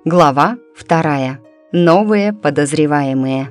Глава 2. Новые подозреваемые.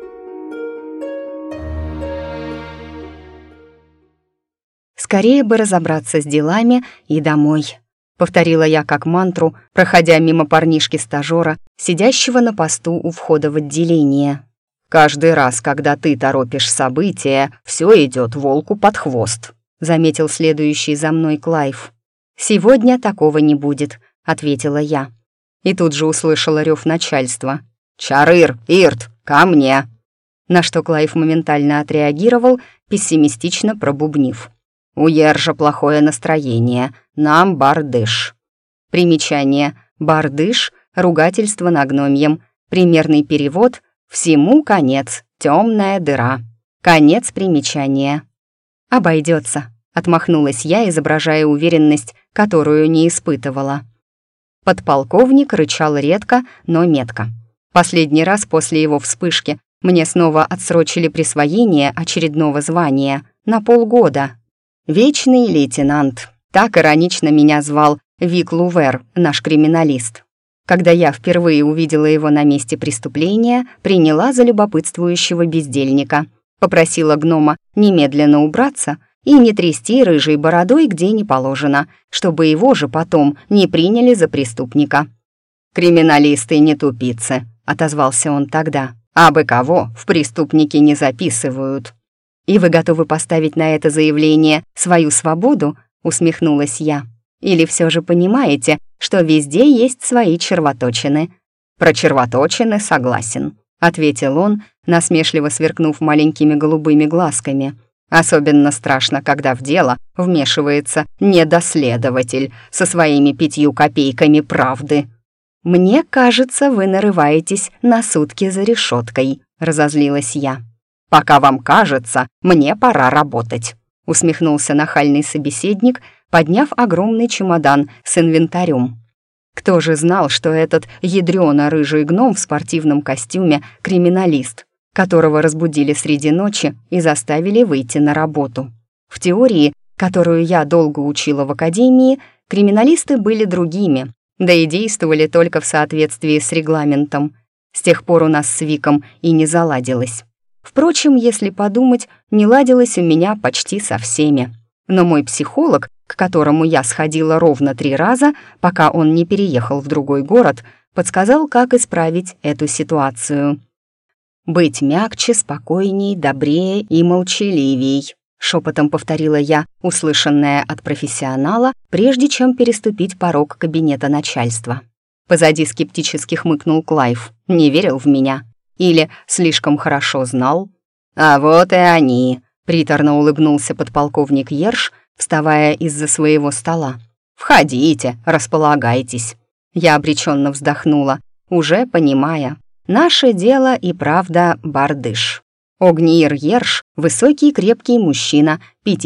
«Скорее бы разобраться с делами и домой», — повторила я как мантру, проходя мимо парнишки-стажера, сидящего на посту у входа в отделение. «Каждый раз, когда ты торопишь события, все идет волку под хвост», — заметил следующий за мной Клайв. «Сегодня такого не будет», — ответила я. И тут же услышала рев начальства. «Чарыр, Ирт, ко мне!» На что Клайв моментально отреагировал, пессимистично пробубнив. «У Ержа плохое настроение, нам бардыш». Примечание. Бардыш — ругательство на гномьем. Примерный перевод — всему конец, темная дыра. Конец примечания. «Обойдется», — отмахнулась я, изображая уверенность, которую не испытывала. Подполковник рычал редко, но метко. Последний раз после его вспышки мне снова отсрочили присвоение очередного звания на полгода. «Вечный лейтенант», так иронично меня звал Вик Лувер, наш криминалист. Когда я впервые увидела его на месте преступления, приняла за любопытствующего бездельника, попросила гнома немедленно убраться и не трясти рыжей бородой где не положено, чтобы его же потом не приняли за преступника. «Криминалисты не тупицы», — отозвался он тогда, «абы кого в преступники не записывают». «И вы готовы поставить на это заявление свою свободу?» — усмехнулась я. «Или все же понимаете, что везде есть свои червоточины?» «Про червоточины согласен», — ответил он, насмешливо сверкнув маленькими голубыми глазками. «Особенно страшно, когда в дело вмешивается недоследователь со своими 5 копейками правды». «Мне кажется, вы нарываетесь на сутки за решеткой», — разозлилась я. «Пока вам кажется, мне пора работать», — усмехнулся нахальный собеседник, подняв огромный чемодан с инвентарем. Кто же знал, что этот ядрёно-рыжий гном в спортивном костюме — криминалист, которого разбудили среди ночи и заставили выйти на работу? В теории, которую я долго учила в академии, криминалисты были другими, да и действовали только в соответствии с регламентом. С тех пор у нас с Виком и не заладилось. Впрочем, если подумать, не ладилось у меня почти со всеми. Но мой психолог, к которому я сходила ровно 3 раза, пока он не переехал в другой город, подсказал, как исправить эту ситуацию. «Быть мягче, спокойней, добрее и молчаливей», — шепотом повторила я, услышанное от профессионала, прежде чем переступить порог кабинета начальства. Позади скептически хмыкнул Клайв, не верил в меня. Или слишком хорошо знал? «А вот и они», — приторно улыбнулся подполковник Ерш, вставая из-за своего стола. «Входите, располагайтесь». Я обреченно вздохнула, уже понимая. Наше дело и правда бардыш. Огниир Ерш — высокий крепкий мужчина,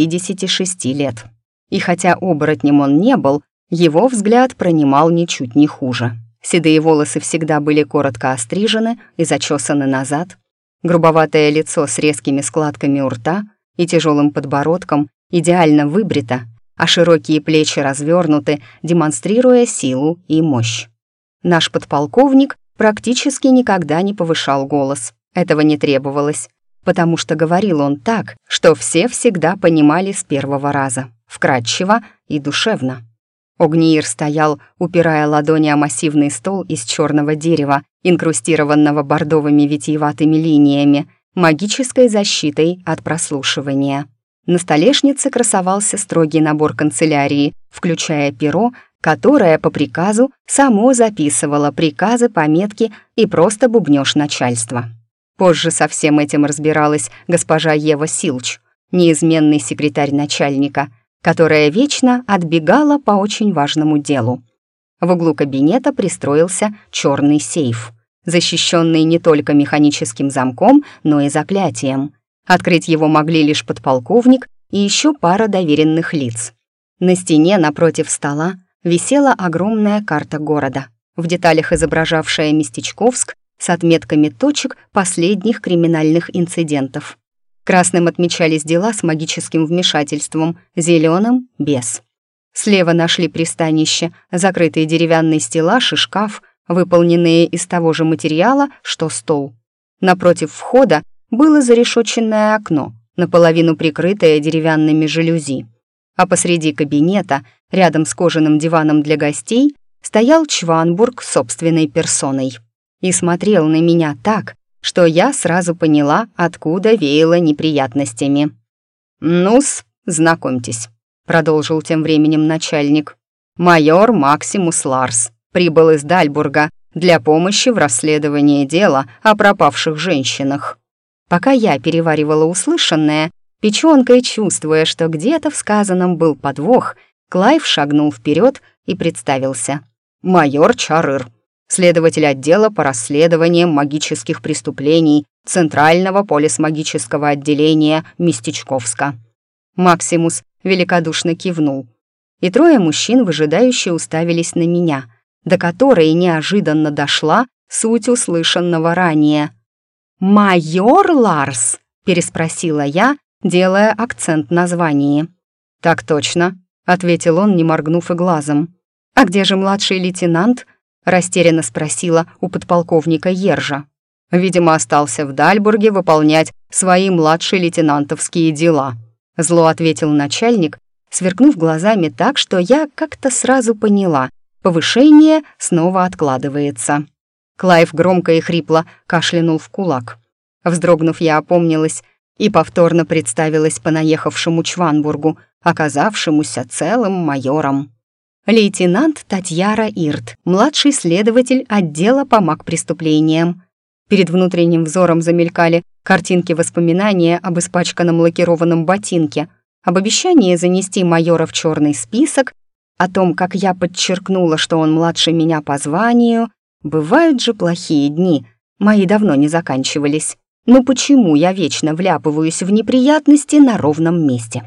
56 лет. И хотя оборотнем он не был, его взгляд пронимал ничуть не хуже. Седые волосы всегда были коротко острижены и зачесаны назад. Грубоватое лицо с резкими складками у рта и тяжелым подбородком идеально выбрито, а широкие плечи развернуты, демонстрируя силу и мощь. Наш подполковник практически никогда не повышал голос. Этого не требовалось, потому что говорил он так, что все всегда понимали с первого раза, вкратчиво и душевно. Огниир стоял, упирая ладони о массивный стол из черного дерева, инкрустированного бордовыми витиеватыми линиями, магической защитой от прослушивания. На столешнице красовался строгий набор канцелярии, включая перо, которое по приказу само записывало приказы, пометки и просто бубнёж начальства. Позже со всем этим разбиралась госпожа Ева Силч, неизменный секретарь начальника, которая вечно отбегала по очень важному делу. В углу кабинета пристроился черный сейф, защищенный не только механическим замком, но и заклятием. Открыть его могли лишь подполковник и еще пара доверенных лиц. На стене напротив стола висела огромная карта города, в деталях изображавшая Местечковск с отметками точек последних криминальных инцидентов. Красным отмечались дела с магическим вмешательством, зеленым — без. Слева нашли пристанище, закрытый деревянный стеллаж и шкаф, выполненные из того же материала, что стол. Напротив входа было зарешоченное окно, наполовину прикрытое деревянными жалюзи. А посреди кабинета, рядом с кожаным диваном для гостей, стоял Чванбург собственной персоной и смотрел на меня так, что я сразу поняла, откуда веяло неприятностями. «Ну-с, знакомьтесь», — продолжил тем временем начальник. «Майор Максимус Ларс прибыл из Дальбурга для помощи в расследовании дела о пропавших женщинах». Пока я переваривала услышанное, печёнкой чувствуя, что где-то в сказанном был подвох, Клайв шагнул вперед и представился. «Майор Чарыр, следователь отдела по расследованиям магических преступлений Центрального полисмагического отделения Местечковска». Максимус великодушно кивнул, и трое мужчин выжидающе уставились на меня, до которой неожиданно дошла суть услышанного ранее. «Майор Ларс?» — переспросила я, делая акцент на звании. «Так точно», — ответил он, не моргнув и глазом. «А где же младший лейтенант?» — растерянно спросила у подполковника Ержа. «Видимо, остался в Дальбурге выполнять свои младшие лейтенантовские дела», — зло ответил начальник, сверкнув глазами так, что я как-то сразу поняла, повышение снова откладывается. Клайв громко и хрипло кашлянул в кулак. Вздрогнув, я опомнилась и повторно представилась понаехавшему Чванбургу, оказавшемуся целым майором. Лейтенант Татьяра Ирт, младший следователь отдела по магпреступлениям. Перед внутренним взором замелькали картинки воспоминания об испачканном лакированном ботинке, об обещании занести майора в черный список, о том, как я подчеркнула, что он младше меня по званию. Бывают же плохие дни, мои давно не заканчивались. Но почему я вечно вляпываюсь в неприятности на ровном месте?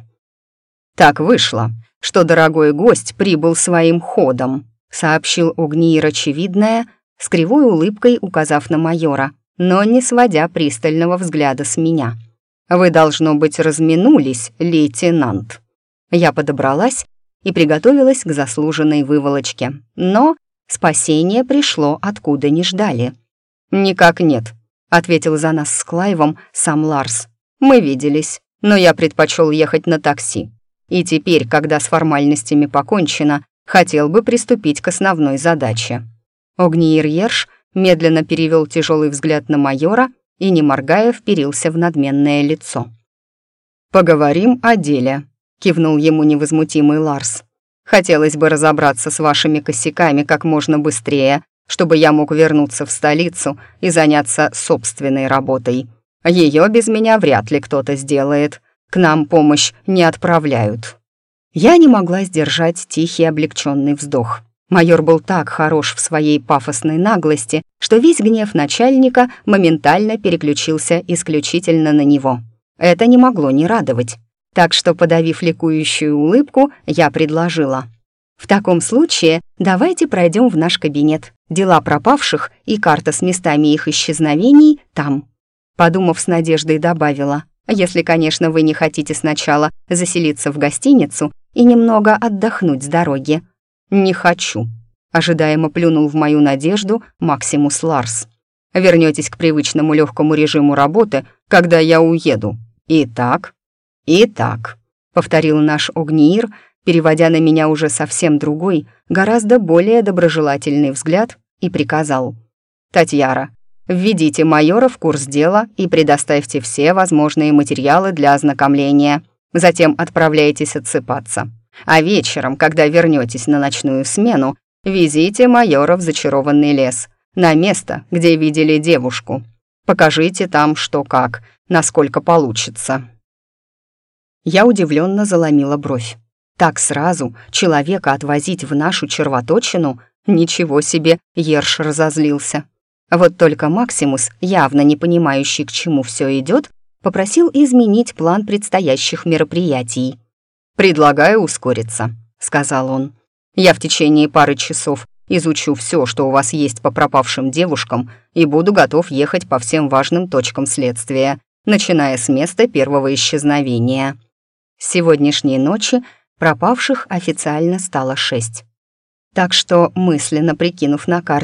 «Так вышло, что дорогой гость прибыл своим ходом», сообщил Огниир очевидное, с кривой улыбкой указав на майора, но не сводя пристального взгляда с меня. «Вы, должно быть, разминулись, лейтенант». Я подобралась и приготовилась к заслуженной выволочке, но спасение пришло, откуда не ждали. «Никак нет», — ответил за нас с Клайвом сам Ларс. «Мы виделись, но я предпочел ехать на такси. И теперь, когда с формальностями покончено, хотел бы приступить к основной задаче». Огниир Ерш медленно перевел тяжелый взгляд на майора и, не моргая, вперился в надменное лицо. «Поговорим о деле», — кивнул ему невозмутимый Ларс. «Хотелось бы разобраться с вашими косяками как можно быстрее, чтобы я мог вернуться в столицу и заняться собственной работой. Ее без меня вряд ли кто-то сделает. К нам помощь не отправляют». Я не могла сдержать тихий облегченный вздох. Майор был так хорош в своей пафосной наглости, что весь гнев начальника моментально переключился исключительно на него. Это не могло не радовать. Так что, подавив ликующую улыбку, я предложила: «В таком случае давайте пройдем в наш кабинет. Дела пропавших и карта с местами их исчезновений там». Подумав, с надеждой добавила: «Если, конечно, вы не хотите сначала заселиться в гостиницу и немного отдохнуть с дороги». «Не хочу», — ожидаемо плюнул в мою надежду Максимус Ларс. «Вернётесь к привычному легкому режиму работы, когда я уеду. Итак», — повторил наш Огниир, переводя на меня уже совсем другой, гораздо более доброжелательный взгляд, и приказал: «Татьяра, введите майора в курс дела и предоставьте все возможные материалы для ознакомления. Затем отправляйтесь отсыпаться. А вечером, когда вернетесь на ночную смену, везите майора в зачарованный лес, на место, где видели девушку. Покажите там что как, насколько получится». Я удивленно заломила бровь. Так сразу человека отвозить в нашу червоточину? Ничего себе, Ерш разозлился. Вот только Максимус, явно не понимающий, к чему все идет, попросил изменить план предстоящих мероприятий. «Предлагаю ускориться», — сказал он. «Я в течение пары часов изучу все, что у вас есть по пропавшим девушкам, и буду готов ехать по всем важным точкам следствия, начиная с места первого исчезновения». С сегодняшней ночи пропавших официально стало 6. Так что, мысленно прикинув на карте,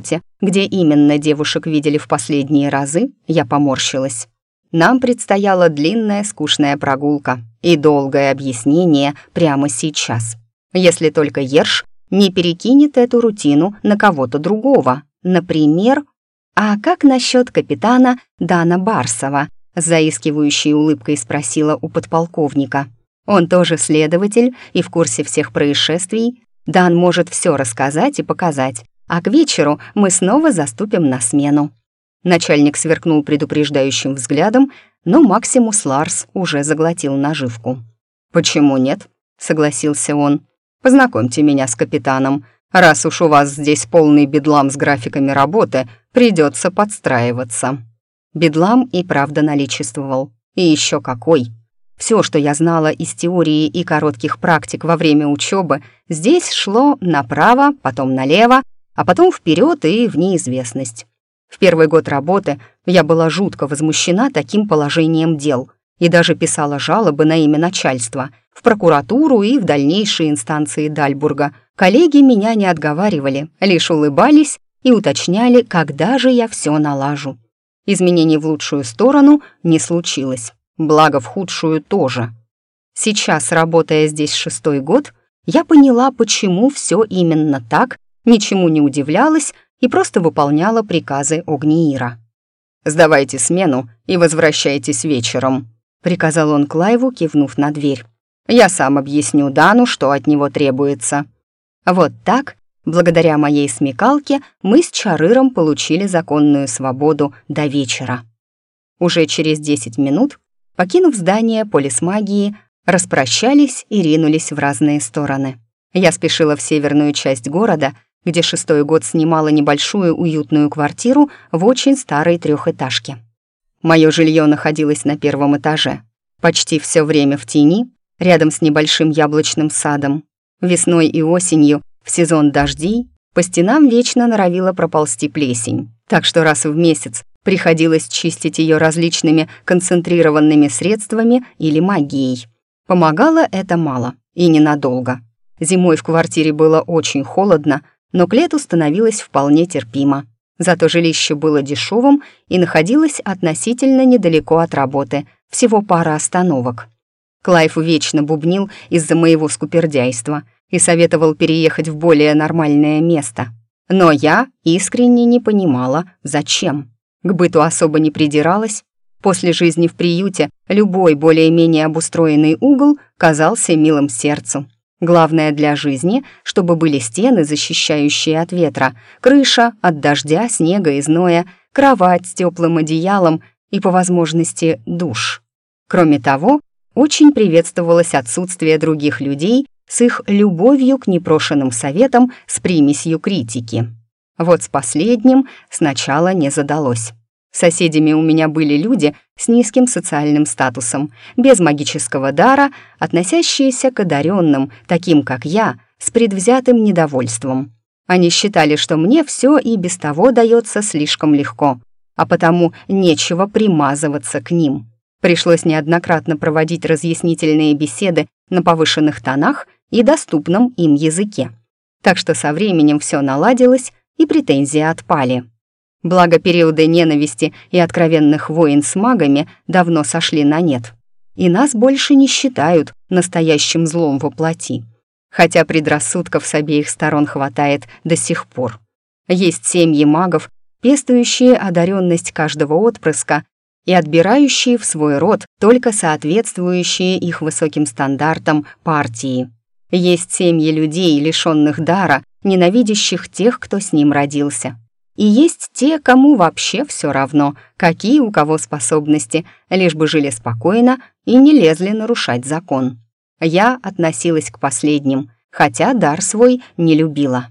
Где именно девушек видели в последние разы, я поморщилась. Нам предстояла длинная скучная прогулка и долгое объяснение прямо сейчас. Если только Ерш не перекинет эту рутину на кого-то другого. Например, «А как насчет капитана Дана Барсова?» с заискивающей улыбкой спросила у подполковника. «Он тоже следователь и в курсе всех происшествий. Дан может все рассказать и показать, а к вечеру мы снова заступим на смену». Начальник сверкнул предупреждающим взглядом, но Максимус Ларс уже заглотил наживку. «Почему нет?» — согласился он. «Познакомьте меня с капитаном. Раз уж у вас здесь полный бедлам с графиками работы, придется подстраиваться». Бедлам и правда наличествовал. И еще какой. Все, что я знала из теории и коротких практик во время учебы, здесь шло направо, потом налево, а потом вперед и в неизвестность. В первый год работы я была жутко возмущена таким положением дел и даже писала жалобы на имя начальства в прокуратуру и в дальнейшие инстанции Дальбурга. Коллеги меня не отговаривали, лишь улыбались и уточняли, когда же я все налажу. Изменений в лучшую сторону не случилось, благо в худшую тоже. Сейчас, работая здесь 6-й год, я поняла, почему все именно так, ничему не удивлялась и просто выполняла приказы Огниира. «Сдавайте смену и возвращайтесь вечером», — приказал он Клайву, кивнув на дверь. «Я сам объясню Дану, что от него требуется». Вот так, благодаря моей смекалке, мы с Чарыром получили законную свободу до вечера. Уже через 10 минут, покинув здание полисмагии, распрощались и ринулись в разные стороны. Я спешила в северную часть города, где 6-й год снимала небольшую уютную квартиру в очень старой 3-этажке. Мое жилье находилось на 1-м этаже, почти все время в тени, рядом с небольшим яблочным садом. Весной и осенью, в сезон дождей, по стенам вечно норовила проползти плесень, так что раз в месяц приходилось чистить ее различными концентрированными средствами или магией. Помогало это мало и ненадолго. Зимой в квартире было очень холодно, но к лету становилось вполне терпимо. Зато жилище было дешевым и находилось относительно недалеко от работы, всего пара остановок. Клайв вечно бубнил из-за моего скупердяйства и советовал переехать в более нормальное место. Но я искренне не понимала, зачем. К быту особо не придиралась. После жизни в приюте любой более-менее обустроенный угол казался милым сердцу. Главное для жизни, чтобы были стены, защищающие от ветра, крыша от дождя, снега и зноя, кровать с теплым одеялом и, по возможности, душ. Кроме того, очень приветствовалось отсутствие других людей с их любовью к непрошенным советам с примесью критики. Вот с последним сначала не задалось. Соседями у меня были люди с низким социальным статусом, без магического дара, относящиеся к одаренным, таким как я, с предвзятым недовольством. Они считали, что мне все и без того дается слишком легко, а потому нечего примазываться к ним. Пришлось неоднократно проводить разъяснительные беседы на повышенных тонах и доступном им языке. Так что со временем все наладилось, и претензии отпали. Благо, периоды ненависти и откровенных войн с магами давно сошли на нет. И нас больше не считают настоящим злом во плоти. Хотя предрассудков с обеих сторон хватает до сих пор. Есть семьи магов, пестующие одаренность каждого отпрыска и отбирающие в свой род только соответствующие их высоким стандартам партии. Есть семьи людей, лишенных дара, ненавидящих тех, кто с ним родился. И есть те, кому вообще все равно, какие у кого способности, лишь бы жили спокойно и не лезли нарушать закон. Я относилась к последним, хотя дар свой не любила.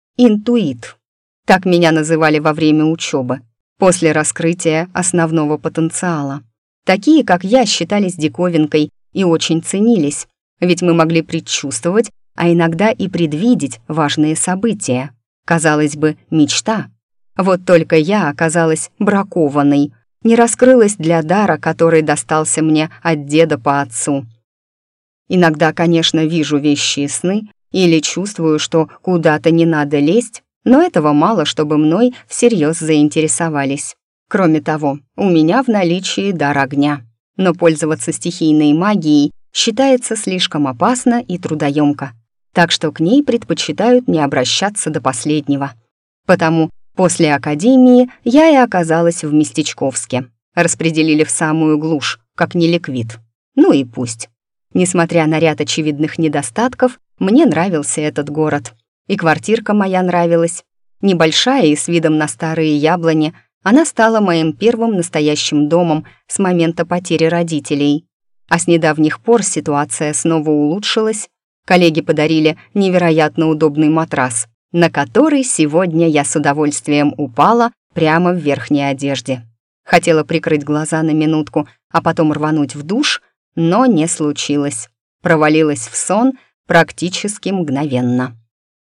Интуит. Так меня называли во время учебы, после раскрытия основного потенциала. Такие, как я, считались диковинкой и очень ценились, ведь мы могли предчувствовать, а иногда и предвидеть важные события. Казалось бы, мечта. Вот только я оказалась бракованной, не раскрылась для дара, который достался мне от деда по отцу. Иногда, конечно, вижу вещи и сны или чувствую, что куда-то не надо лезть, но этого мало, чтобы мной всерьез заинтересовались. Кроме того, у меня в наличии дар огня, но пользоваться стихийной магией считается слишком опасно и трудоемко, так что к ней предпочитают не обращаться до последнего. Потому после академии я и оказалась в Местечковске. Распределили в самую глушь, как неликвид. Ну и пусть. Несмотря на ряд очевидных недостатков, мне нравился этот город. И квартирка моя нравилась. Небольшая и с видом на старые яблони, она стала моим первым настоящим домом с момента потери родителей. А с недавних пор ситуация снова улучшилась. Коллеги подарили невероятно удобный матрас, на который сегодня я с удовольствием упала прямо в верхней одежде. Хотела прикрыть глаза на минутку, а потом рвануть в душ, но не случилось. Провалилась в сон практически мгновенно.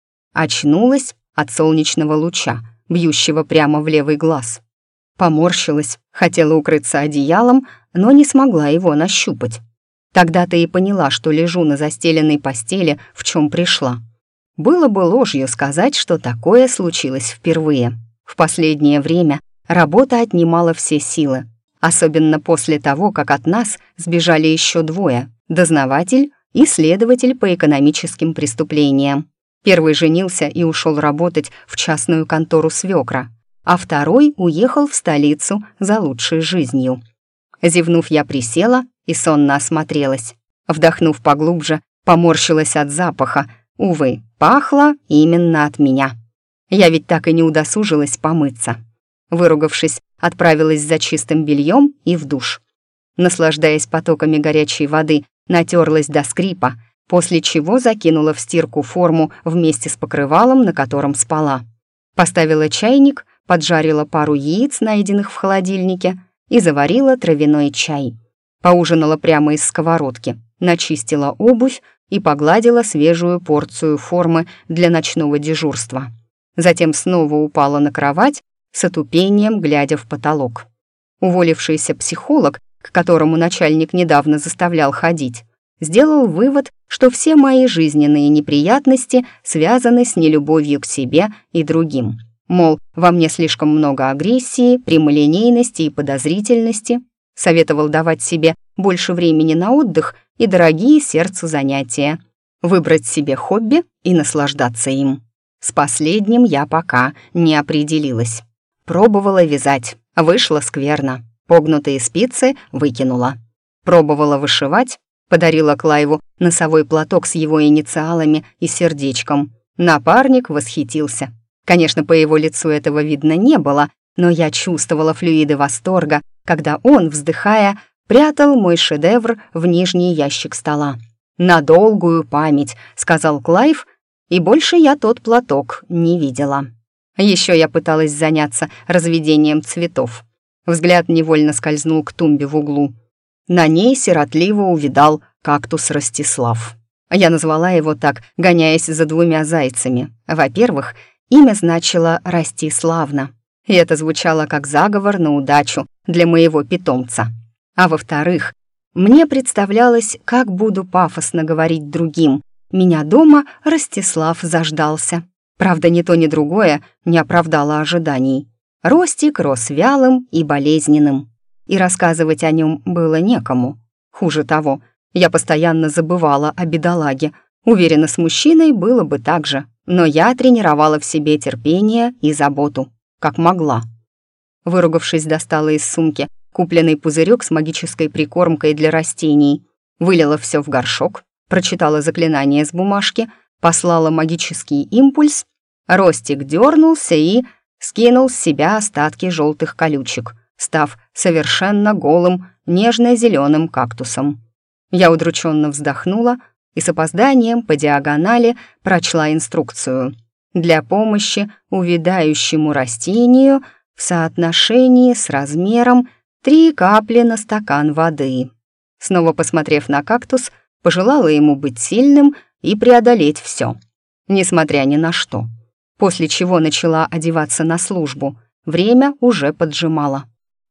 Очнулась от солнечного луча, бьющего прямо в левый глаз. Поморщилась, хотела укрыться одеялом, но не смогла его нащупать. Тогда-то и поняла, что лежу на застеленной постели, в чем пришла. Было бы ложью сказать, что такое случилось впервые. В последнее время работа отнимала все силы, особенно после того, как от нас сбежали еще двое — дознаватель и следователь по экономическим преступлениям. Первый женился и ушел работать в частную контору свекра, а второй уехал в столицу за лучшей жизнью. Зевнув, я присела и сонно осмотрелась. Вдохнув поглубже, поморщилась от запаха. Увы, пахло именно от меня. Я ведь так и не удосужилась помыться. Выругавшись, отправилась за чистым бельем и в душ. Наслаждаясь потоками горячей воды, натерлась до скрипа, после чего закинула в стирку форму вместе с покрывалом, на котором спала. Поставила чайник, поджарила пару яиц, найденных в холодильнике, и заварила травяной чай. Поужинала прямо из сковородки, начистила обувь и погладила свежую порцию формы для ночного дежурства. Затем снова упала на кровать, с отупением глядя в потолок. Уволившийся психолог, к которому начальник недавно заставлял ходить, сделал вывод, что все мои жизненные неприятности связаны с нелюбовью к себе и другим. Мол, во мне слишком много агрессии, прямолинейности и подозрительности. Советовал давать себе больше времени на отдых и дорогие сердцу занятия. Выбрать себе хобби и наслаждаться им. С последним я пока не определилась. Пробовала вязать, вышло скверно. Погнутые спицы выкинула. Пробовала вышивать, подарила Клайву носовой платок с его инициалами и сердечком. Напарник восхитился. Конечно, по его лицу этого видно не было, но я чувствовала флюиды восторга, когда он, вздыхая, прятал мой шедевр в нижний ящик стола. «На долгую память», — сказал Клайв, и больше я тот платок не видела. Еще я пыталась заняться разведением цветов. Взгляд невольно скользнул к тумбе в углу. На ней сиротливо увидал кактус Ростислав. Я назвала его так, гоняясь за двумя зайцами. Во-первых, имя значило «расти славно», и это звучало как заговор на удачу для моего питомца. А во-вторых, мне представлялось, как буду пафосно говорить другим. Меня дома Ростислав заждался. Правда, ни то, ни другое не оправдало ожиданий. Ростик рос вялым и болезненным, и рассказывать о нем было некому. Хуже того, я постоянно забывала о бедолаге. Уверена, с мужчиной было бы так же, но я тренировала в себе терпение и заботу, как могла. Выругавшись, достала из сумки купленный пузырек с магической прикормкой для растений, вылила все в горшок, прочитала заклинание с бумажки, послала магический импульс, Ростик дернулся и скинул с себя остатки желтых колючек, став совершенно голым, нежно-зеленым кактусом. Я удрученно вздохнула и с опозданием по диагонали прочла инструкцию. Для помощи увядающему растению в соотношении с размером 3 капли на стакан воды. Снова посмотрев на кактус, пожелала ему быть сильным и преодолеть все, несмотря ни на что. После чего начала одеваться на службу. Время уже поджимало.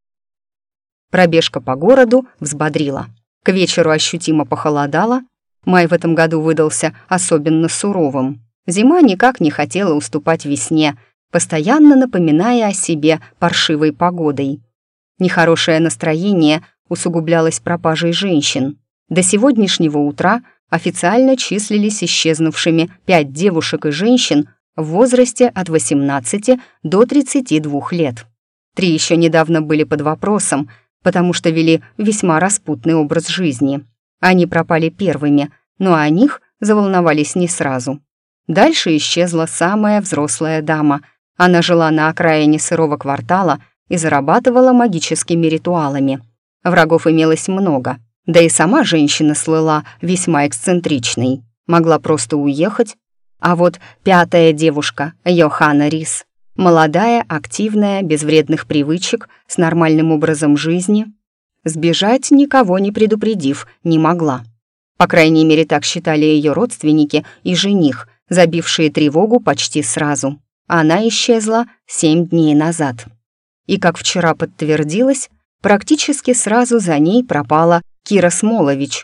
Пробежка по городу взбодрила. К вечеру ощутимо похолодало. Май в этом году выдался особенно суровым. Зима никак не хотела уступать весне, постоянно напоминая о себе паршивой погодой. Нехорошее настроение усугублялось пропажей женщин. До сегодняшнего утра официально числились исчезнувшими 5 девушек и женщин в возрасте от 18 до 32 лет. 3 еще недавно были под вопросом, потому что вели весьма распутный образ жизни. Они пропали первыми, но о них заволновались не сразу. Дальше исчезла самая взрослая дама. Она жила на окраине сырого квартала и зарабатывала магическими ритуалами. Врагов имелось много, да и сама женщина слыла весьма эксцентричной. Могла просто уехать. А вот 5-я девушка, Йоханна Рис, молодая, активная, без вредных привычек, с нормальным образом жизни, сбежать, никого не предупредив, не могла. По крайней мере, так считали ее родственники и жених, забившие тревогу почти сразу. Она исчезла 7 дней назад. И, как вчера подтвердилось, практически сразу за ней пропала Кира Смолович,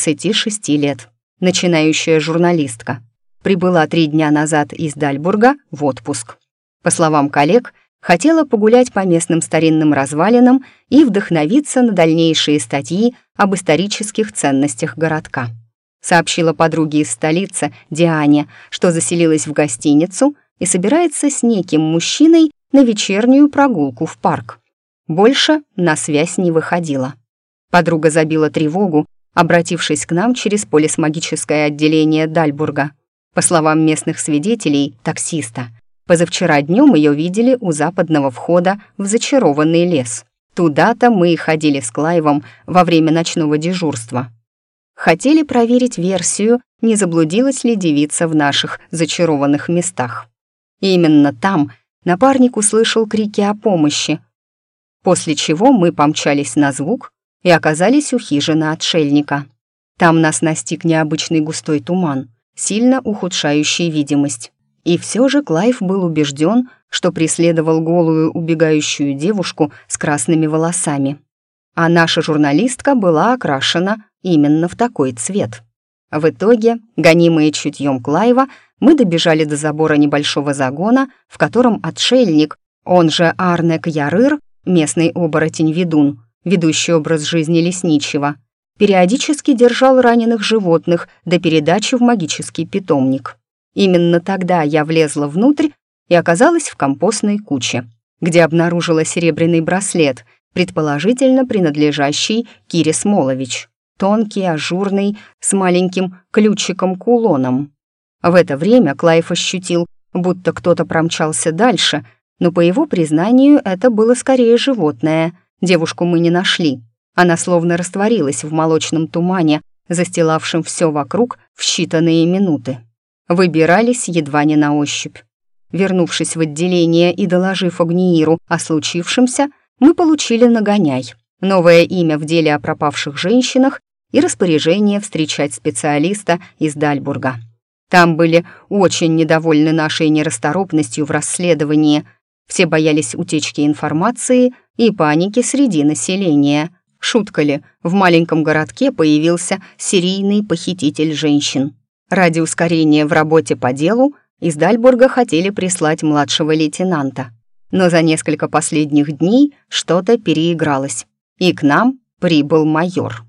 26 лет, начинающая журналистка. Прибыла 3 дня назад из Дальбурга в отпуск. По словам коллег, хотела погулять по местным старинным развалинам и вдохновиться на дальнейшие статьи об исторических ценностях городка. Сообщила подруге из столицы, Диане, что заселилась в гостиницу и собирается с неким мужчиной на вечернюю прогулку в парк. Больше на связь не выходила. Подруга забила тревогу, обратившись к нам через полисмагическое отделение Дальбурга. По словам местных свидетелей, таксиста, позавчера днем ее видели у западного входа в зачарованный лес. Туда-то мы и ходили с Клайвом во время ночного дежурства. Хотели проверить версию, не заблудилась ли девица в наших зачарованных местах. И именно там напарник услышал крики о помощи, после чего мы помчались на звук и оказались у хижины отшельника. Там нас настиг необычный густой туман, сильно ухудшающий видимость. И все же Клайв был убежден, что преследовал голую убегающую девушку с красными волосами. А наша журналистка была окрашена именно в такой цвет. В итоге, гонимые чутьем Клайва, мы добежали до забора небольшого загона, в котором отшельник, он же Арнек Ярыр, местный оборотень-ведун, ведущий образ жизни лесничего, периодически держал раненых животных до передачи в магический питомник. Именно тогда я влезла внутрь и оказалась в компостной куче, где обнаружила серебряный браслет, предположительно принадлежащий Кире Смолович, тонкий, ажурный, с маленьким ключиком-кулоном. В это время Клайв ощутил, будто кто-то промчался дальше, но по его признанию это было скорее животное. Девушку мы не нашли. Она словно растворилась в молочном тумане, застилавшем все вокруг в считанные минуты. Выбирались едва не на ощупь. Вернувшись в отделение и доложив Огнииру о случившемся, мы получили нагоняй, новое имя в деле о пропавших женщинах и распоряжение встречать специалиста из Дальбурга. Там были очень недовольны нашей нерасторопностью в расследовании. Все боялись утечки информации и паники среди населения. Шутка ли, в маленьком городке появился серийный похититель женщин. Ради ускорения в работе по делу из Дальбурга хотели прислать младшего лейтенанта. Но за несколько последних дней что-то переигралось, и к нам прибыл майор.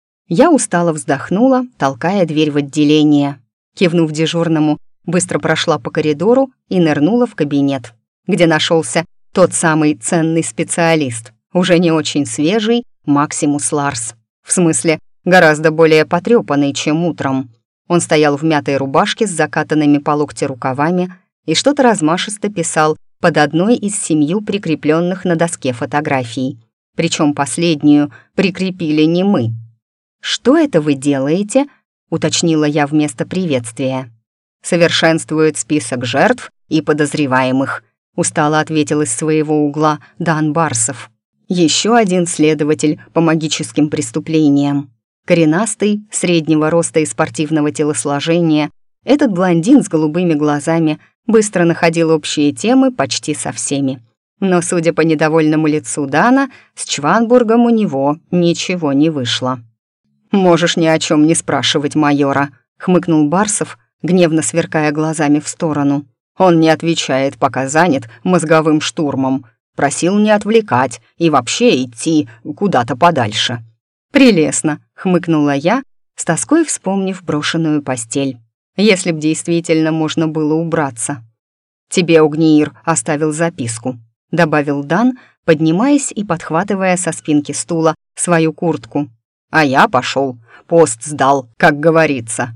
Я устало вздохнула, толкая дверь в отделение. Кивнув дежурному, быстро прошла по коридору и нырнула в кабинет, где нашелся тот самый ценный специалист, уже не очень свежий, Максимус Ларс. В смысле, гораздо более потрепанный, чем утром. Он стоял в мятой рубашке с закатанными по локти рукавами и что-то размашисто писал под одной из 7 прикрепленных на доске фотографий. Причем последнюю прикрепили не мы. «Что это вы делаете?» — уточнила я вместо приветствия. «Совершенствует список жертв и подозреваемых», — устало ответил из своего угла Дан Барсов. Еще один следователь по магическим преступлениям. Коренастый, среднего роста и спортивного телосложения, этот блондин с голубыми глазами быстро находил общие темы почти со всеми. Но, судя по недовольному лицу Дана, с Чванбургом у него ничего не вышло. «Можешь ни о чем не спрашивать майора», — хмыкнул Барсов, гневно сверкая глазами в сторону. «Он не отвечает, пока занят мозговым штурмом. Просил не отвлекать и вообще идти куда-то подальше». «Прелестно», — хмыкнула я, с тоской вспомнив брошенную постель. «Если б действительно можно было убраться». «Тебе Огниир оставил записку», — добавил Дан, поднимаясь и подхватывая со спинки стула свою куртку. «А я пошел, пост сдал, как говорится».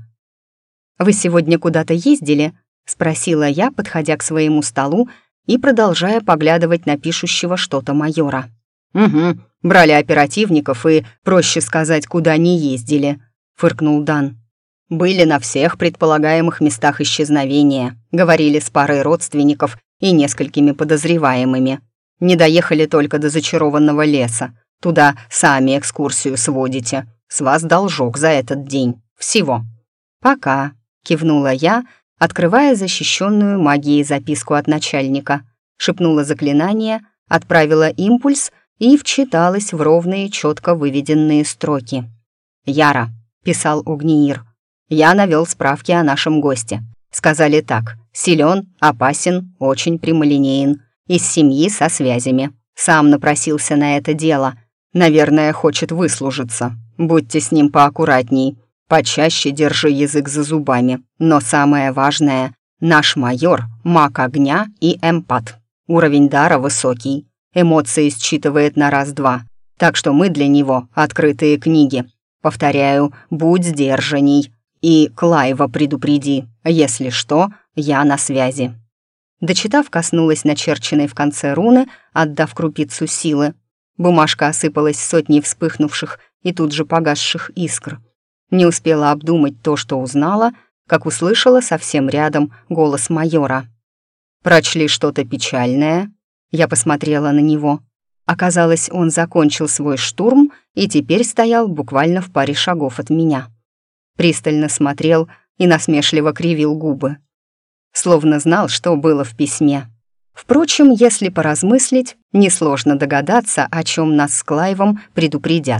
«Вы сегодня куда-то ездили?» — спросила я, подходя к своему столу и продолжая поглядывать на пишущего что-то майора. «Угу, брали оперативников и, проще сказать, куда не ездили», — фыркнул Дан. «Были на всех предполагаемых местах исчезновения, говорили с парой родственников и несколькими подозреваемыми. Не доехали только до зачарованного леса. Туда сами экскурсию сводите. С вас должок за этот день. Всего». «Пока», — кивнула я, открывая защищенную магией записку от начальника. Шепнула заклинание, отправила импульс и вчиталась в ровные, четко выведенные строки. «Яра», — писал Огниир, — «я навел справки о нашем госте. Сказали так: силен, опасен, очень прямолинеен, из семьи со связями. Сам напросился на это дело. Наверное, хочет выслужиться. Будьте с ним поаккуратней. Почаще держи язык за зубами. Но самое важное — наш майор — маг огня и эмпат. Уровень дара высокий. Эмоции считывает на раз-два. Так что мы для него открытые книги. Повторяю, будь сдержанней. И Клайва предупреди. Если что, я на связи». Дочитав, коснулась начерченной в конце руны, отдав крупицу силы. Бумажка осыпалась сотней вспыхнувших и тут же погасших искр. Не успела обдумать то, что узнала, как услышала совсем рядом голос майора. «Прочли что-то печальное?» Я посмотрела на него. Оказалось, он закончил свой штурм и теперь стоял буквально в паре шагов от меня. Пристально смотрел и насмешливо кривил губы. Словно знал, что было в письме. Впрочем, если поразмыслить, несложно догадаться, о чем нас с Клайвом предупредят.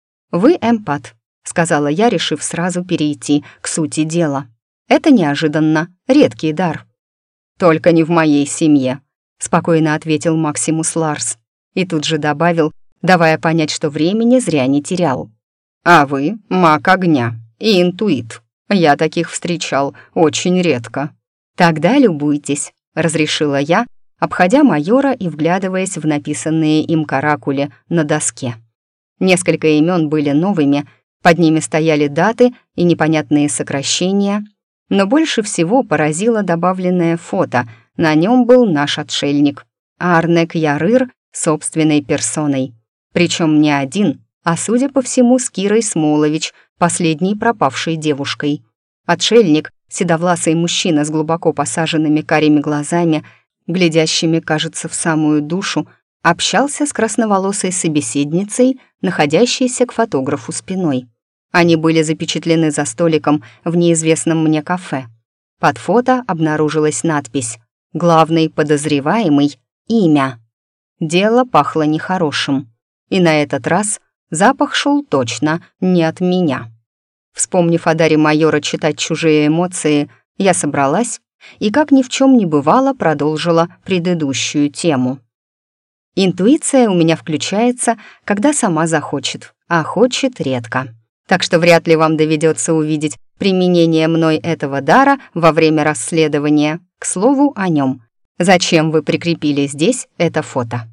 «Вы эмпат», — сказала я, решив сразу перейти к сути дела. «Это неожиданно, редкий дар». «Только не в моей семье», — спокойно ответил Максимус Ларс. И тут же добавил, давая понять, что времени зря не терял. «А вы — маг огня и интуит. Я таких встречал очень редко». «Тогда любуйтесь», — разрешила я, обходя майора и вглядываясь в написанные им каракули на доске. Несколько имен были новыми, под ними стояли даты и непонятные сокращения, но больше всего поразило добавленное фото. На нем был наш отшельник, Арнек Ярыр собственной персоной. Причем не один, а, судя по всему, с Кирой Смолович, последней пропавшей девушкой. Отшельник, седовласый мужчина с глубоко посаженными карими глазами, глядящими, кажется, в самую душу, общался с красноволосой собеседницей, находящейся к фотографу спиной. Они были запечатлены за столиком в неизвестном мне кафе. Под фото обнаружилась надпись «Главный подозреваемый. Имя». Дело пахло нехорошим. И на этот раз запах шел точно не от меня. Вспомнив о даре майора читать чужие эмоции, я собралась и, как ни в чем не бывало, продолжила предыдущую тему. Интуиция у меня включается, когда сама захочет, а хочет редко. Так что вряд ли вам доведется увидеть применение мной этого дара во время расследования. К слову о нем. Зачем вы прикрепили здесь это фото?»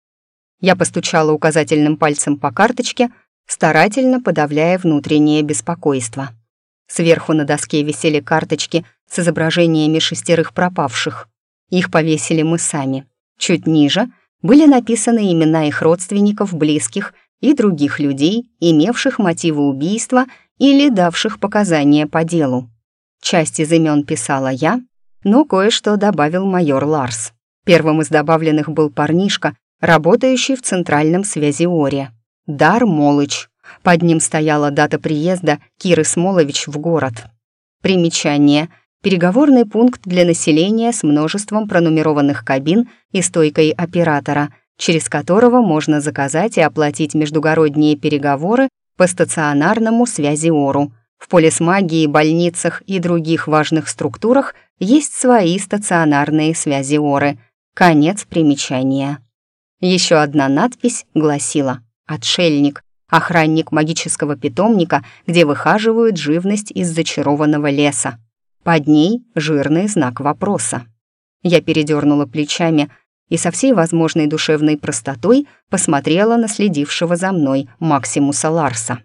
Я постучала указательным пальцем по карточке, старательно подавляя внутреннее беспокойство. Сверху на доске висели карточки с изображениями 6 пропавших. Их повесили мы сами. Чуть ниже были написаны имена их родственников, близких и других людей, имевших мотивы убийства или давших показания по делу. Часть из имен писала я, но кое-что добавил майор Ларс. Первым из добавленных был парнишка, работающий в центральном связиоре. Дар Молыч. Под ним стояла дата приезда Киры Смолович в город. Примечание. Переговорный пункт для населения с множеством пронумерованных кабин и стойкой оператора, через которого можно заказать и оплатить междугородние переговоры по стационарному связиору. В полисмагии, больницах и других важных структурах есть свои стационарные связи-оры. Конец примечания. Еще одна надпись гласила «Отшельник, охранник магического питомника, где выхаживают живность из зачарованного леса». Под ней жирный знак вопроса. Я передернула плечами и со всей возможной душевной простотой посмотрела на следившего за мной Максимуса Ларса.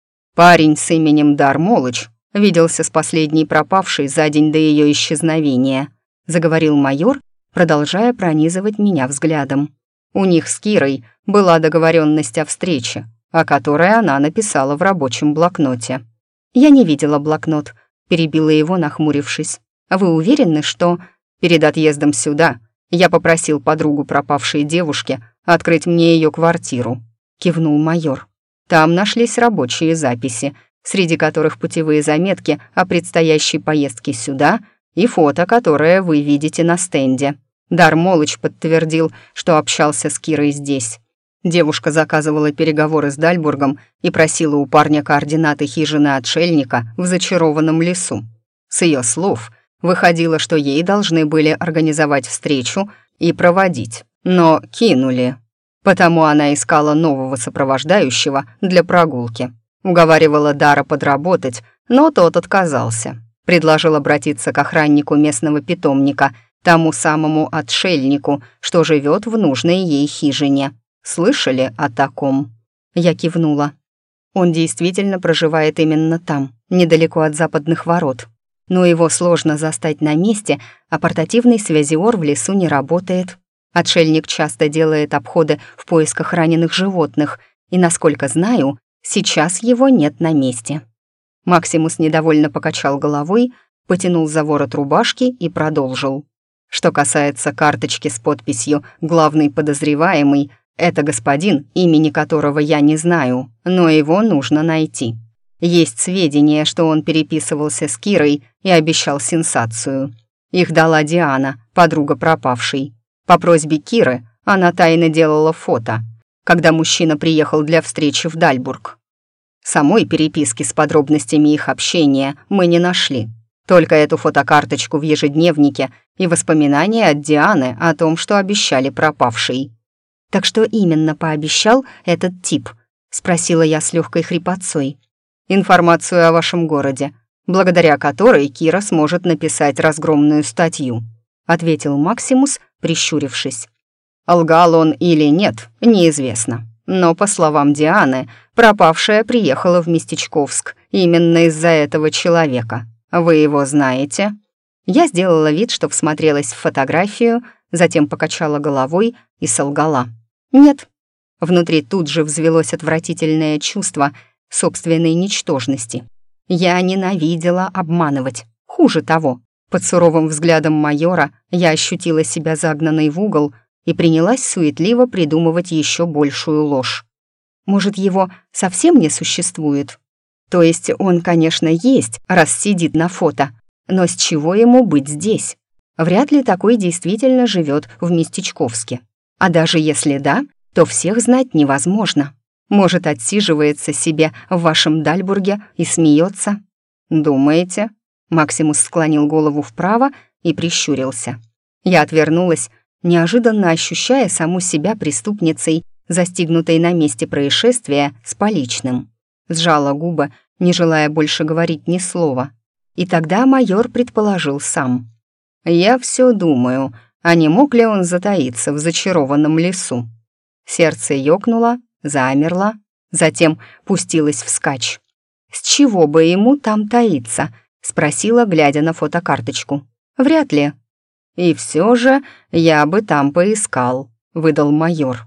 Парень с именем Дар Молыч виделся с последней пропавшей за день до ее исчезновения, заговорил майор, продолжая пронизывать меня взглядом. У них с Кирой была договоренность о встрече, о которой она написала в рабочем блокноте. «Я не видела блокнот», — перебила его, нахмурившись. «Вы уверены, что...» «Перед отъездом сюда я попросил подругу пропавшей девушки открыть мне ее квартиру», — кивнул майор. «Там нашлись рабочие записи, среди которых путевые заметки о предстоящей поездке сюда и фото, которое вы видите на стенде. Дар Молыч подтвердил, что общался с Кирой здесь. Девушка заказывала переговоры с Дальбургом и просила у парня координаты хижины отшельника в зачарованном лесу. С ее слов выходило, что ей должны были организовать встречу и проводить, но кинули. Потому она искала нового сопровождающего для прогулки. Уговаривала Дара подработать, но тот отказался. Предложил обратиться к охраннику местного питомника, тому самому отшельнику, что живет в нужной ей хижине. Слышали о таком?» Я кивнула. «Он действительно проживает именно там, недалеко от западных ворот. Но его сложно застать на месте, а портативный связиор в лесу не работает. Отшельник часто делает обходы в поисках раненых животных, и, насколько знаю, сейчас его нет на месте». Максимус недовольно покачал головой, потянул за ворот рубашки и продолжил. «Что касается карточки с подписью «Главный подозреваемый», это господин, имени которого я не знаю, но его нужно найти. Есть сведения, что он переписывался с Кирой и обещал сенсацию. Их дала Диана, подруга пропавшей. По просьбе Киры она тайно делала фото, когда мужчина приехал для встречи в Дальбург. Самой переписки с подробностями их общения мы не нашли. Только эту фотокарточку в ежедневнике и воспоминания от Дианы о том, что обещали пропавшей. «Так что именно пообещал этот тип?» — спросила я с легкой хрипотцой. «Информацию о вашем городе, благодаря которой Кира сможет написать разгромную статью», — ответил Максимус, прищурившись. Лгал он или нет, неизвестно. Но, по словам Дианы, пропавшая приехала в Местечковск именно из-за этого человека. Вы его знаете?» Я сделала вид, что всмотрелась в фотографию, затем покачала головой и солгала. «Нет». Внутри тут же взвелось отвратительное чувство собственной ничтожности. Я ненавидела обманывать. Хуже того, под суровым взглядом майора я ощутила себя загнанной в угол и принялась суетливо придумывать еще большую ложь. Может, его совсем не существует? То есть он, конечно, есть, раз сидит на фото, но с чего ему быть здесь? Вряд ли такой действительно живет в Местечковске. А даже если да, то всех знать невозможно. Может, отсиживается себе в вашем Дальбурге и смеется? «Думаете?» Максимус склонил голову вправо и прищурился. Я отвернулась, неожиданно ощущая саму себя преступницей, застигнутой на месте происшествия с поличным. Сжала губы, не желая больше говорить ни слова. И тогда майор предположил сам. «Я все думаю, а не мог ли он затаиться в зачарованном лесу?» Сердце ёкнуло, замерло, затем пустилось вскачь. «С чего бы ему там таиться?» — спросила, глядя на фотокарточку. «Вряд ли». «И все же я бы там поискал», — выдал майор.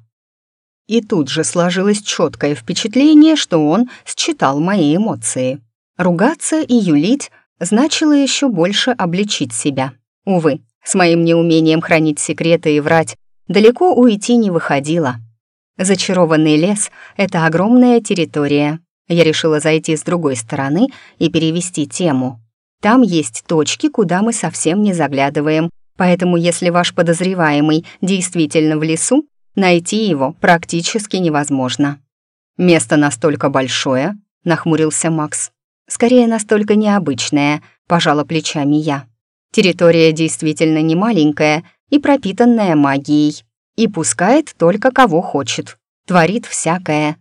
И тут же сложилось четкое впечатление, что он считал мои эмоции. Ругаться и юлить значило еще больше обличить себя. Увы, с моим неумением хранить секреты и врать далеко уйти не выходило. Зачарованный лес — это огромная территория. Я решила зайти с другой стороны и перевести тему. Там есть точки, куда мы совсем не заглядываем, поэтому если ваш подозреваемый действительно в лесу, найти его практически невозможно. «Место настолько большое», — нахмурился Макс. Скорее, настолько необычная, пожала плечами я. Территория действительно не маленькая и пропитанная магией. И пускает только кого хочет. Творит всякое.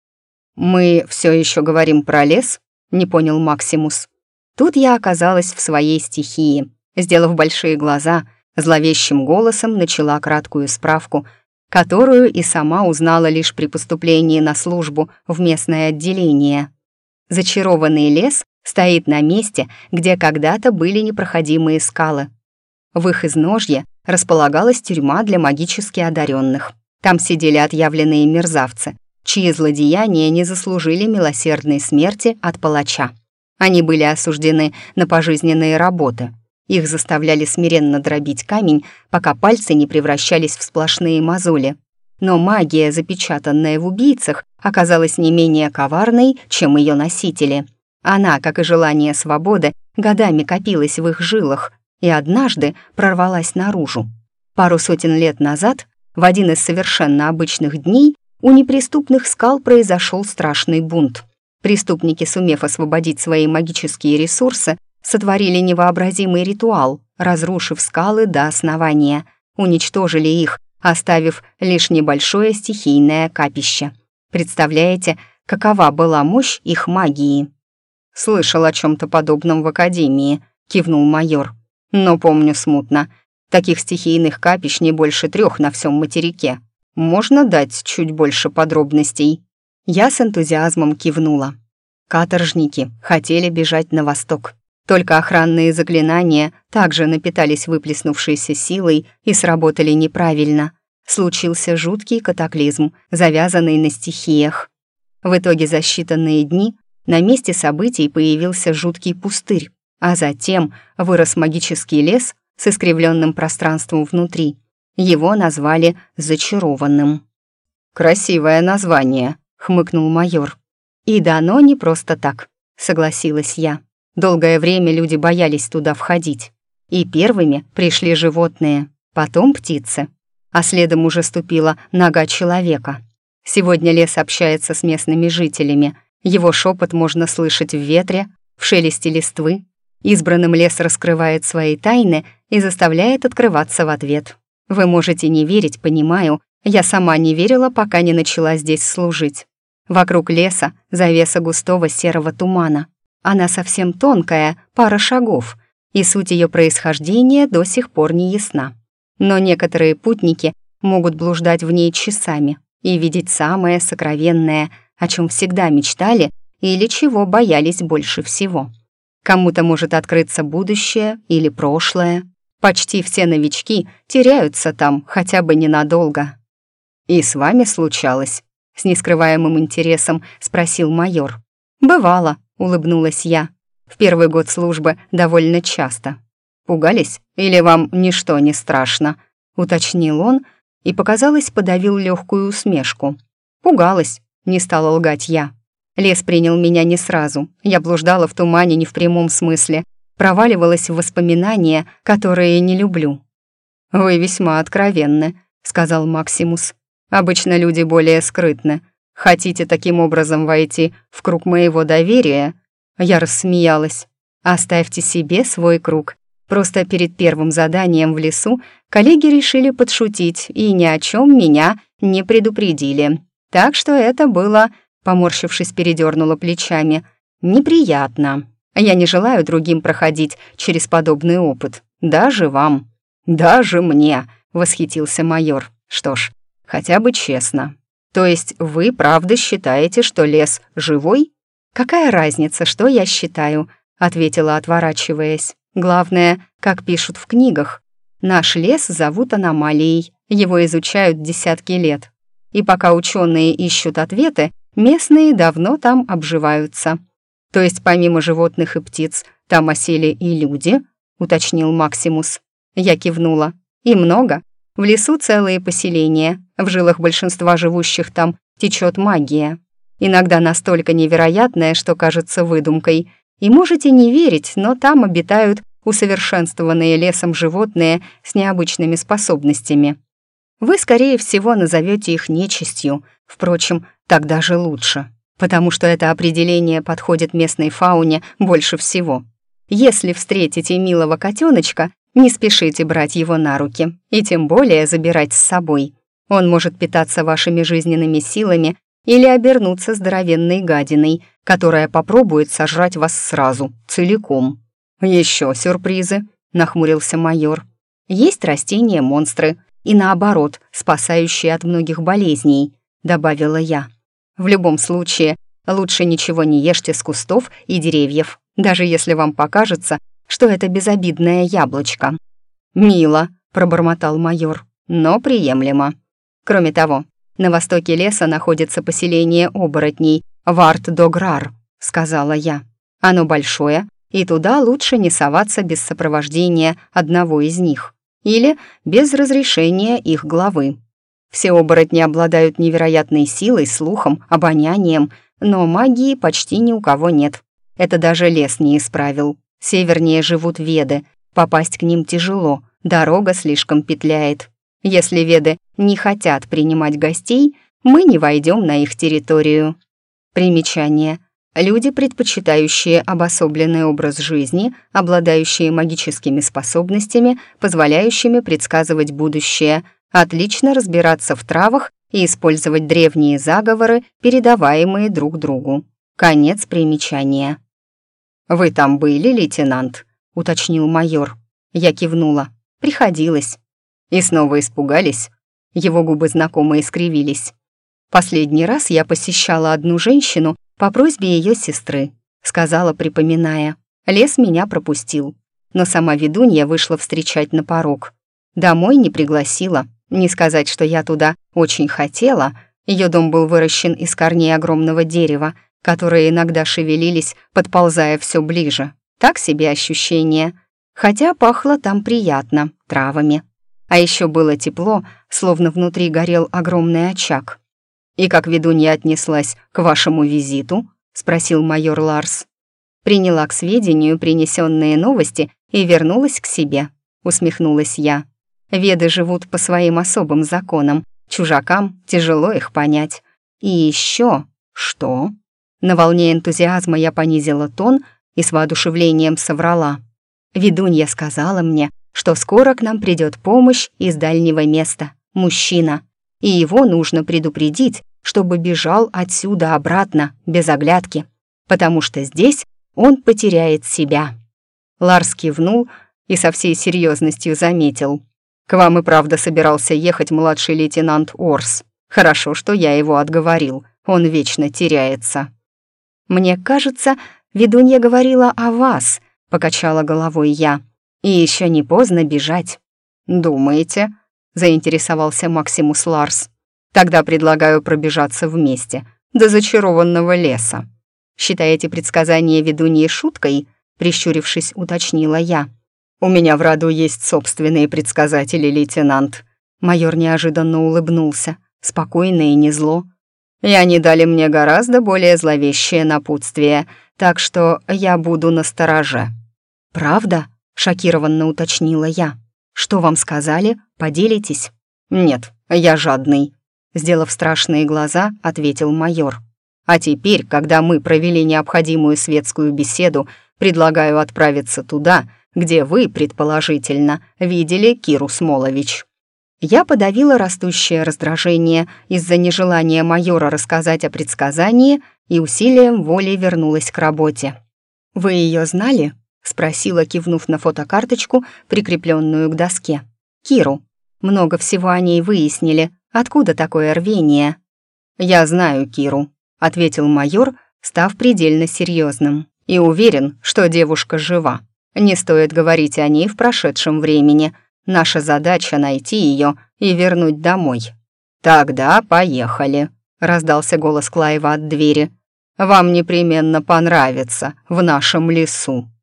«Мы все еще говорим про лес?» — не понял Максимус. Тут я оказалась в своей стихии. Сделав большие глаза, зловещим голосом начала краткую справку, которую и сама узнала лишь при поступлении на службу в местное отделение. Зачарованный лес стоит на месте, где когда-то были непроходимые скалы. В их изножье располагалась тюрьма для магически одаренных. Там сидели отъявленные мерзавцы, чьи злодеяния не заслужили милосердной смерти от палача. Они были осуждены на пожизненные работы. Их заставляли смиренно дробить камень, пока пальцы не превращались в сплошные мозоли. Но магия, запечатанная в убийцах, оказалась не менее коварной, чем ее носители. Она, как и желание свободы, годами копилась в их жилах и однажды прорвалась наружу. Пару сотен лет назад, в один из совершенно обычных дней, у неприступных скал произошел страшный бунт. Преступники, сумев освободить свои магические ресурсы, сотворили невообразимый ритуал, разрушив скалы до основания, уничтожили их, оставив лишь небольшое стихийное капище. Представляете, какова была мощь их магии? «Слышал о чем-то подобном в академии», — кивнул майор. «Но помню смутно. Таких стихийных капищ не больше 3 на всем материке. Можно дать чуть больше подробностей?» Я с энтузиазмом кивнула. Каторжники хотели бежать на восток. Только охранные заклинания также напитались выплеснувшейся силой и сработали неправильно. Случился жуткий катаклизм, завязанный на стихиях. В итоге за считанные дни на месте событий появился жуткий пустырь, а затем вырос магический лес с искривленным пространством внутри. Его назвали «Зачарованным». «Красивое название», — хмыкнул майор. «И дано не просто так», — согласилась я. Долгое время люди боялись туда входить. И первыми пришли животные, потом птицы, а следом уже ступила нога человека. Сегодня лес общается с местными жителями. Его шепот можно слышать в ветре, в шелесте листвы. Избранным лес раскрывает свои тайны и заставляет открываться в ответ. Вы можете не верить, понимаю. Я сама не верила, пока не начала здесь служить. Вокруг леса завеса густого серого тумана. Она совсем тонкая, пара шагов, и суть ее происхождения до сих пор не ясна. Но некоторые путники могут блуждать в ней часами и видеть самое сокровенное, о чем всегда мечтали или чего боялись больше всего. Кому-то может открыться будущее или прошлое. Почти все новички теряются там хотя бы ненадолго. «И с вами случалось?» — с нескрываемым интересом спросил майор. «Бывало», — улыбнулась я. «В первый год службы довольно часто». «Пугались? Или вам ничто не страшно?» — уточнил он и, показалось, подавил легкую усмешку. «Пугалась», — не стала лгать я. Лес принял меня не сразу. Я блуждала в тумане не в прямом смысле, проваливалась в воспоминания, которые не люблю. «Вы весьма откровенны», — сказал Максимус. «Обычно люди более скрытны. Хотите таким образом войти в круг моего доверия?» Я рассмеялась. «Оставьте себе свой круг. Просто перед первым заданием в лесу коллеги решили подшутить и ни о чем меня не предупредили. Так что это было...» Поморщившись, передернула плечами. «Неприятно. Я не желаю другим проходить через подобный опыт. Даже вам». «Даже мне», — восхитился майор. «Что ж, хотя бы честно. То есть вы правда считаете, что лес живой?» «Какая разница, что я считаю?» — ответила, отворачиваясь. «Главное, как пишут в книгах. Наш лес зовут аномалией. Его изучают десятки лет. И пока ученые ищут ответы, местные давно там обживаются. То есть помимо животных и птиц там осели и люди?» — уточнил Максимус. Я кивнула. «И много. В лесу целые поселения. В жилах большинства живущих там течет магия. Иногда настолько невероятная, что кажется выдумкой. И можете не верить, но там обитают усовершенствованные лесом животные с необычными способностями. Вы, скорее всего, назовете их нечистью. Впрочем, так даже лучше. потому что это определение подходит местной фауне больше всего. Если встретите милого котеночка, не спешите брать его на руки, и тем более забирать с собой. Он может питаться вашими жизненными силами или обернуться здоровенной гадиной, которая попробует сожрать вас сразу, целиком. «Еще сюрпризы», — нахмурился майор. «Есть растения-монстры, и наоборот, спасающие от многих болезней», — добавила я. «В любом случае, лучше ничего не ешьте с кустов и деревьев, даже если вам покажется, что это безобидное яблочко». «Мило», — пробормотал майор, — «но приемлемо». Кроме того, на востоке леса находится поселение оборотней Варт-Дограр, сказала я. Оно большое, и туда лучше не соваться без сопровождения одного из них или без разрешения их главы. Все оборотни обладают невероятной силой, слухом, обонянием, но магии почти ни у кого нет. Это даже лес не исправил. Севернее живут веды, попасть к ним тяжело, дорога слишком петляет. Если веды не хотят принимать гостей, мы не войдем на их территорию. Примечание. Люди, предпочитающие обособленный образ жизни, обладающие магическими способностями, позволяющими предсказывать будущее, отлично разбираться в травах и использовать древние заговоры, передаваемые друг другу. Конец примечания. «Вы там были, лейтенант?» — уточнил майор. Я кивнула. «Приходилось». «И снова испугались?» Его губы знакомо искривились. «Последний раз я посещала одну женщину по просьбе ее сестры», — сказала, припоминая. «Лес меня пропустил, но сама ведунья вышла встречать на порог. Домой не пригласила, не сказать, что я туда очень хотела. Ее дом был выращен из корней огромного дерева, которые иногда шевелились, подползая все ближе. Так себе ощущение. Хотя пахло там приятно, травами. А еще было тепло, словно внутри горел огромный очаг. «И как ведунья отнеслась к вашему визиту?» — спросил майор Ларс. «Приняла к сведению принесенные новости и вернулась к себе», — усмехнулась я. «Веды живут по своим особым законам, чужакам тяжело их понять. И еще...» «Что?» На волне энтузиазма я понизила тон и с воодушевлением соврала. «Ведунья сказала мне, что скоро к нам придет помощь из дальнего места, мужчина, и его нужно предупредить, чтобы бежал отсюда обратно, без оглядки, потому что здесь он потеряет себя». Ларс кивнул и со всей серьезностью заметил. «К вам и правда собирался ехать младший лейтенант Орс. Хорошо, что я его отговорил, он вечно теряется». «Мне кажется, ведунья говорила о вас», — покачала головой я. «И еще не поздно бежать». «Думаете?» — заинтересовался Максимус Ларс. «Тогда предлагаю пробежаться вместе, до зачарованного леса». «Считаете предсказание ведуньи шуткой?» — прищурившись, уточнила я. «У меня в роду есть собственные предсказатели, лейтенант». Майор неожиданно улыбнулся, спокойно и не зло. «И они дали мне гораздо более зловещее напутствие, так что я буду настороже». «Правда?» — шокированно уточнила я. «Что вам сказали? Поделитесь?» «Нет, я жадный», — сделав страшные глаза, ответил майор. «А теперь, когда мы провели необходимую светскую беседу, предлагаю отправиться туда, где вы, предположительно, видели Киру Смолович». Я подавила растущее раздражение из-за нежелания майора рассказать о предсказании и усилием воли вернулась к работе. «Вы ее знали?» — спросила, кивнув на фотокарточку, прикрепленную к доске. «Киру. Много всего о ней выяснили. Откуда такое рвение?» «Я знаю Киру», — ответил майор, став предельно серьезным. «И уверен, что девушка жива. Не стоит говорить о ней в прошедшем времени. Наша задача — найти ее и вернуть домой». «Тогда поехали», — раздался голос Клайва от двери. «Вам непременно понравится в нашем лесу».